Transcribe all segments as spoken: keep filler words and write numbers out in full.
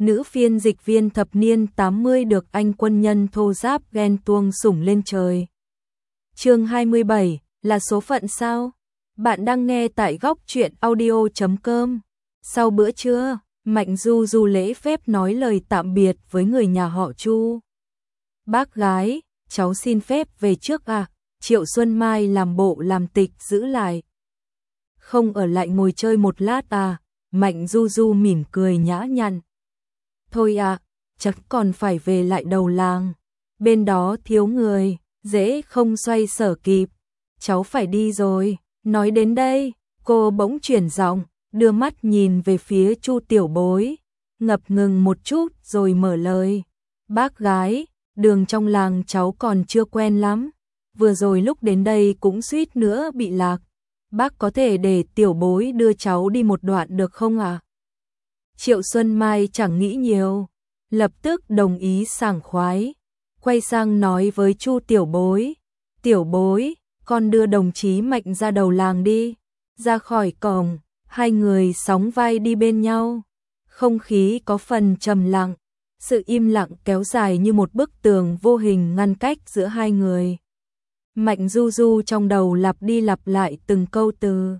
nữ phiên dịch viên thập niên tám mươi được anh quân nhân thô giáp ghen tuông sủng lên trời. Chương hai mươi bảy, là số phận sao? Bạn đang nghe tại góc truyện audio chấm com. Sau bữa trưa, Mạnh Du Du lễ phép nói lời tạm biệt với người nhà họ Chu. Bác gái, cháu xin phép về trước à? Triệu Xuân Mai làm bộ làm tịch giữ lại. Không ở lại ngồi chơi một lát à? Mạnh Du Du mỉm cười nhã nhặn. Thôi ạ, à, chắc còn phải về lại đầu làng. Bên đó thiếu người, dễ không xoay sở kịp. Cháu phải đi rồi. Nói đến đây, cô bỗng chuyển giọng, đưa mắt nhìn về phía Chu Tiểu Bối, ngập ngừng một chút rồi mở lời. Bác gái, đường trong làng cháu còn chưa quen lắm. Vừa rồi lúc đến đây cũng suýt nữa bị lạc. Bác có thể để Tiểu Bối đưa cháu đi một đoạn được không ạ? À? Triệu Xuân Mai chẳng nghĩ nhiều, lập tức đồng ý sảng khoái, quay sang nói với Chu Tiểu Bối. Tiểu Bối, con đưa đồng chí Mạnh ra đầu làng đi. Ra khỏi cổng, hai người sóng vai đi bên nhau. Không khí có phần trầm lặng, sự im lặng kéo dài như một bức tường vô hình ngăn cách giữa hai người. Mạnh Du Du trong đầu lặp đi lặp lại từng câu từ,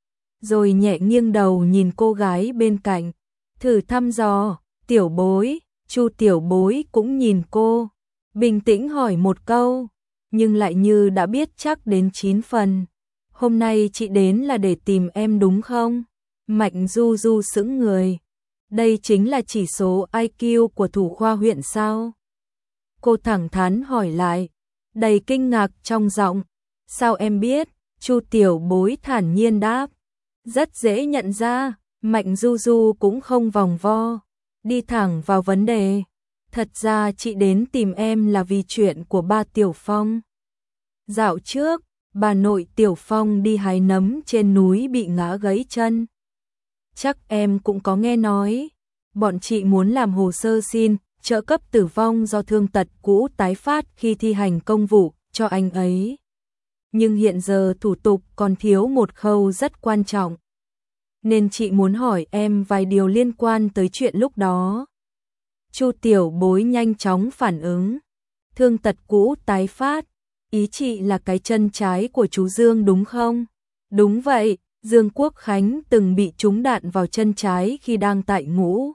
rồi nhẹ nghiêng đầu nhìn cô gái bên cạnh, thử thăm dò. Tiểu Bối. Chu Tiểu Bối cũng nhìn cô, bình tĩnh hỏi một câu, nhưng lại như đã biết chắc đến chín phần. Hôm nay chị đến là để tìm em đúng không? Mạnh Du Du sững người. Đây chính là chỉ số i kiu của thủ khoa huyện sao? Cô thẳng thắn hỏi lại, đầy kinh ngạc trong giọng. Sao em biết? Chu Tiểu Bối thản nhiên đáp. Rất dễ nhận ra. Mạnh Du Du cũng không vòng vo, đi thẳng vào vấn đề. Thật ra chị đến tìm em là vì chuyện của ba Tiểu Phong. Dạo trước, bà nội Tiểu Phong đi hái nấm trên núi bị ngã gãy chân. Chắc em cũng có nghe nói. Bọn chị muốn làm hồ sơ xin trợ cấp tử vong do thương tật cũ tái phát khi thi hành công vụ cho anh ấy. Nhưng hiện giờ thủ tục còn thiếu một khâu rất quan trọng. Nên chị muốn hỏi em vài điều liên quan tới chuyện lúc đó. Chu Tiểu Bối nhanh chóng phản ứng. Thương tật cũ tái phát, ý chị là cái chân trái của chú Dương đúng không? Đúng vậy, Dương Quốc Khánh từng bị trúng đạn vào chân trái khi đang tại ngũ.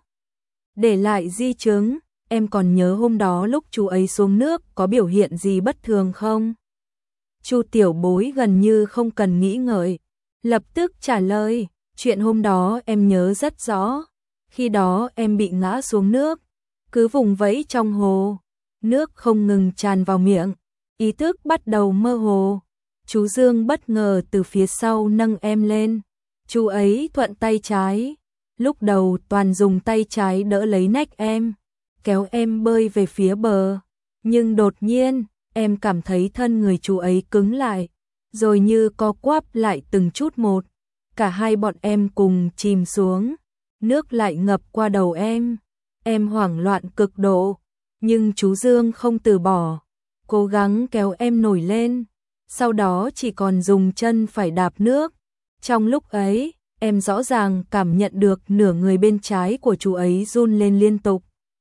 Để lại di chứng, em còn nhớ hôm đó lúc chú ấy xuống nước có biểu hiện gì bất thường không? Chu Tiểu Bối gần như không cần nghĩ ngợi, lập tức trả lời. Chuyện hôm đó em nhớ rất rõ. Khi đó em bị ngã xuống nước, cứ vùng vẫy trong hồ, nước không ngừng tràn vào miệng, ý thức bắt đầu mơ hồ. Chú Dương bất ngờ từ phía sau nâng em lên. Chú ấy thuận tay trái, lúc đầu toàn dùng tay trái đỡ lấy nách em, kéo em bơi về phía bờ. Nhưng đột nhiên, em cảm thấy thân người chú ấy cứng lại, rồi như co quắp lại từng chút một. Cả hai bọn em cùng chìm xuống, nước lại ngập qua đầu em. Em hoảng loạn cực độ, nhưng chú Dương không từ bỏ, cố gắng kéo em nổi lên. Sau đó chỉ còn dùng chân phải đạp nước. Trong lúc ấy, em rõ ràng cảm nhận được nửa người bên trái của chú ấy run lên liên tục.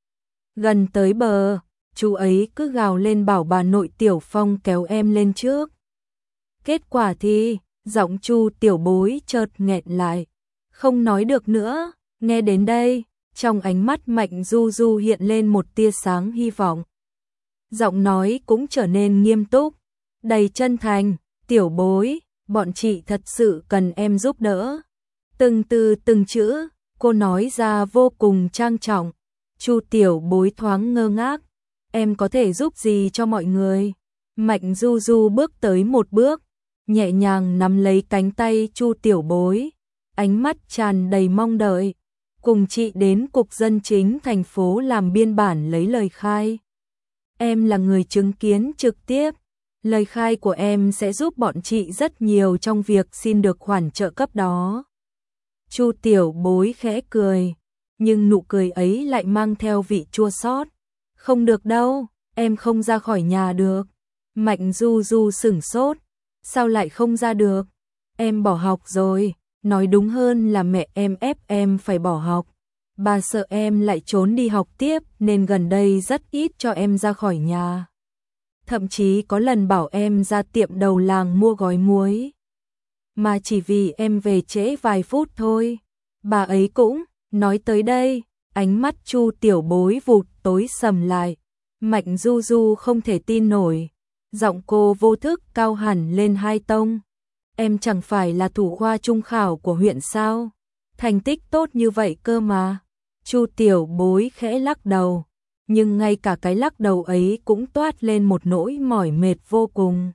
Gần tới bờ, chú ấy cứ gào lên bảo bà nội Tiểu Phong kéo em lên trước. Kết quả thì giọng Chu Tiểu Bối chợt nghẹn lại, không nói được nữa. Nghe đến đây, trong ánh mắt Mạnh Du Du hiện lên một tia sáng hy vọng. Giọng nói cũng trở nên nghiêm túc, đầy chân thành. Tiểu Bối, bọn chị thật sự cần em giúp đỡ. Từng từ từng chữ, cô nói ra vô cùng trang trọng. Chu Tiểu Bối thoáng ngơ ngác. Em có thể giúp gì cho mọi người? Mạnh Du Du bước tới một bước, nhẹ nhàng nắm lấy cánh tay Chu Tiểu Bối, ánh mắt tràn đầy mong đợi. Cùng chị đến cục dân chính thành phố làm biên bản lấy lời khai. Em là người chứng kiến trực tiếp, lời khai của em sẽ giúp bọn chị rất nhiều trong việc xin được khoản trợ cấp đó. Chu Tiểu Bối khẽ cười, nhưng nụ cười ấy lại mang theo vị chua xót. Không được đâu, em không ra khỏi nhà được. Mạnh Du Du sửng sốt. Sao lại không ra được? Em bỏ học rồi, nói đúng hơn là mẹ em ép em phải bỏ học. Bà sợ em lại trốn đi học tiếp nên gần đây rất ít cho em ra khỏi nhà. Thậm chí có lần bảo em ra tiệm đầu làng mua gói muối. Mà chỉ vì em về trễ vài phút thôi. Bà ấy cũng, nói tới đây, ánh mắt Chu Tiểu Bối vụt tối sầm lại. Mạnh Du Du không thể tin nổi. Giọng cô vô thức cao hẳn lên hai tông. Em chẳng phải là thủ khoa trung khảo của huyện sao? Thành tích tốt như vậy cơ mà. Chu Tiểu Bối khẽ lắc đầu. Nhưng ngay cả cái lắc đầu ấy cũng toát lên một nỗi mỏi mệt vô cùng.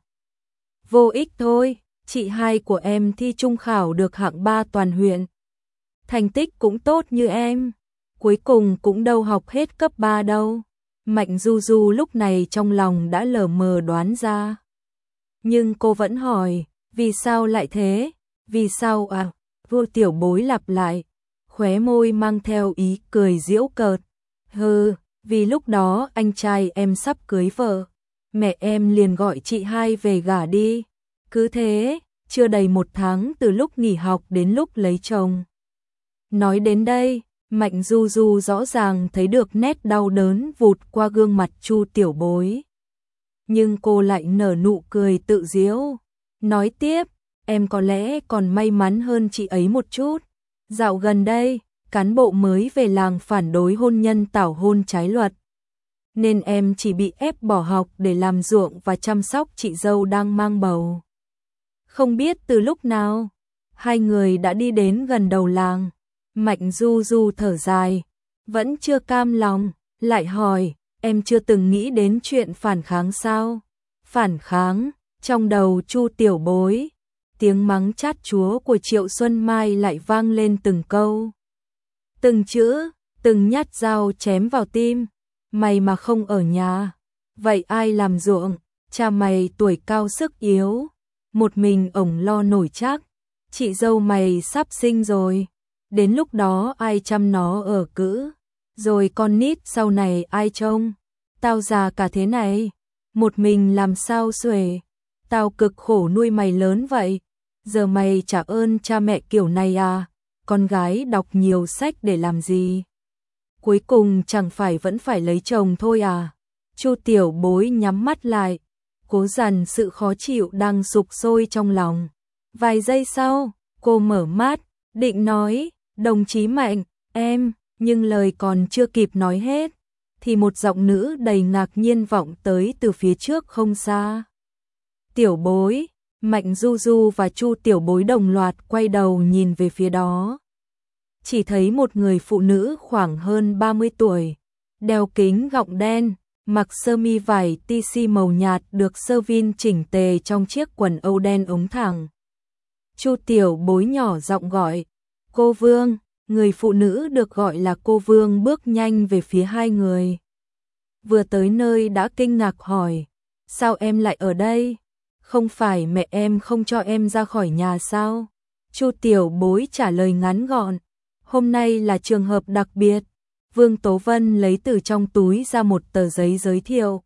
Vô ích thôi, chị hai của em thi trung khảo được hạng ba toàn huyện. Thành tích cũng tốt như em. Cuối cùng cũng đâu học hết cấp ba đâu. Mạnh Du Du lúc này trong lòng đã lờ mờ đoán ra. Nhưng cô vẫn hỏi, vì sao lại thế? Vì sao à? Vô Tiểu Bối lặp lại, khóe môi mang theo ý cười giễu cợt. Hừ, vì lúc đó anh trai em sắp cưới vợ. Mẹ em liền gọi chị hai về gả đi. Cứ thế, chưa đầy một tháng từ lúc nghỉ học đến lúc lấy chồng. Nói đến đây, Mạnh Du Du rõ ràng thấy được nét đau đớn vụt qua gương mặt Chu Tiểu Bối. Nhưng cô lại nở nụ cười tự giễu. Nói tiếp, em có lẽ còn may mắn hơn chị ấy một chút. Dạo gần đây, cán bộ mới về làng phản đối hôn nhân tảo hôn trái luật. Nên em chỉ bị ép bỏ học để làm ruộng và chăm sóc chị dâu đang mang bầu. Không biết từ lúc nào, hai người đã đi đến gần đầu làng. Mạnh Du Du thở dài, vẫn chưa cam lòng, lại hỏi, em chưa từng nghĩ đến chuyện phản kháng sao? Phản kháng, trong đầu Chu Tiểu Bối, tiếng mắng chát chúa của Triệu Xuân Mai lại vang lên từng câu. Từng chữ, từng nhát dao chém vào tim, mày mà không ở nhà, vậy ai làm ruộng? Cha mày tuổi cao sức yếu, một mình ổng lo nổi chắc, chị dâu mày sắp sinh rồi. Đến lúc đó ai chăm nó ở cữ, rồi con nít sau này ai trông, tao già cả thế này, một mình làm sao xuể, tao cực khổ nuôi mày lớn vậy, giờ mày trả ơn cha mẹ kiểu này à, con gái đọc nhiều sách để làm gì, cuối cùng chẳng phải vẫn phải lấy chồng thôi à. Chu Tiểu Bối nhắm mắt lại, cố dằn sự khó chịu đang sục sôi trong lòng. Vài giây sau, cô mở mắt, định nói, đồng chí Mạnh, em, nhưng lời còn chưa kịp nói hết, thì một giọng nữ đầy ngạc nhiên vọng tới từ phía trước không xa. Tiểu Bối, Mạnh Du Du và Chu Tiểu Bối đồng loạt quay đầu nhìn về phía đó. Chỉ thấy một người phụ nữ khoảng hơn ba mươi tuổi, đeo kính gọng đen, mặc sơ mi vải tê xê màu nhạt được sơ vin chỉnh tề trong chiếc quần âu đen ống thẳng. Chu Tiểu Bối nhỏ giọng gọi, cô Vương. Người phụ nữ được gọi là cô Vương bước nhanh về phía hai người. Vừa tới nơi đã kinh ngạc hỏi, sao em lại ở đây? Không phải mẹ em không cho em ra khỏi nhà sao? Chu Tiểu Bối trả lời ngắn gọn, hôm nay là trường hợp đặc biệt. Vương Tố Vân lấy từ trong túi ra một tờ giấy giới thiệu,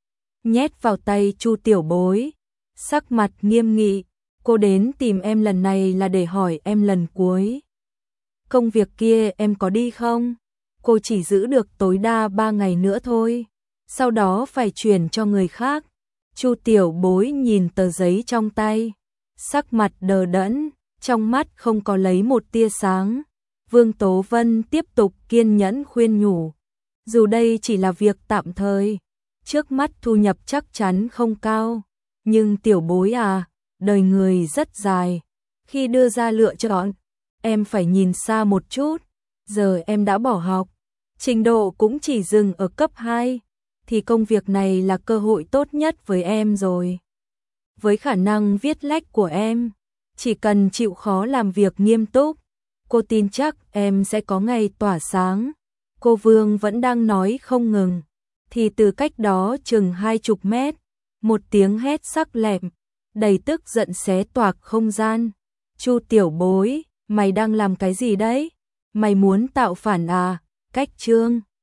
nhét vào tay Chu Tiểu Bối, sắc mặt nghiêm nghị, cô đến tìm em lần này là để hỏi em lần cuối. Công việc kia em có đi không? Cô chỉ giữ được tối đa ba ngày nữa thôi, sau đó phải chuyển cho người khác. Chu Tiểu Bối nhìn tờ giấy trong tay, sắc mặt đờ đẫn, trong mắt không có lấy một tia sáng. Vương Tố Vân tiếp tục kiên nhẫn khuyên nhủ, dù đây chỉ là việc tạm thời, trước mắt thu nhập chắc chắn không cao, nhưng Tiểu Bối à, đời người rất dài, khi đưa ra lựa chọn, em phải nhìn xa một chút, giờ em đã bỏ học, trình độ cũng chỉ dừng ở cấp hai, thì công việc này là cơ hội tốt nhất với em rồi. Với khả năng viết lách của em, chỉ cần chịu khó làm việc nghiêm túc, cô tin chắc em sẽ có ngày tỏa sáng. Cô Vương vẫn đang nói không ngừng, thì từ cách đó chừng hai chục mét, một tiếng hét sắc lẹm, đầy tức giận xé toạc không gian. Chu Tiểu Bối, mày đang làm cái gì đấy? Mày muốn tạo phản à? Cách Trương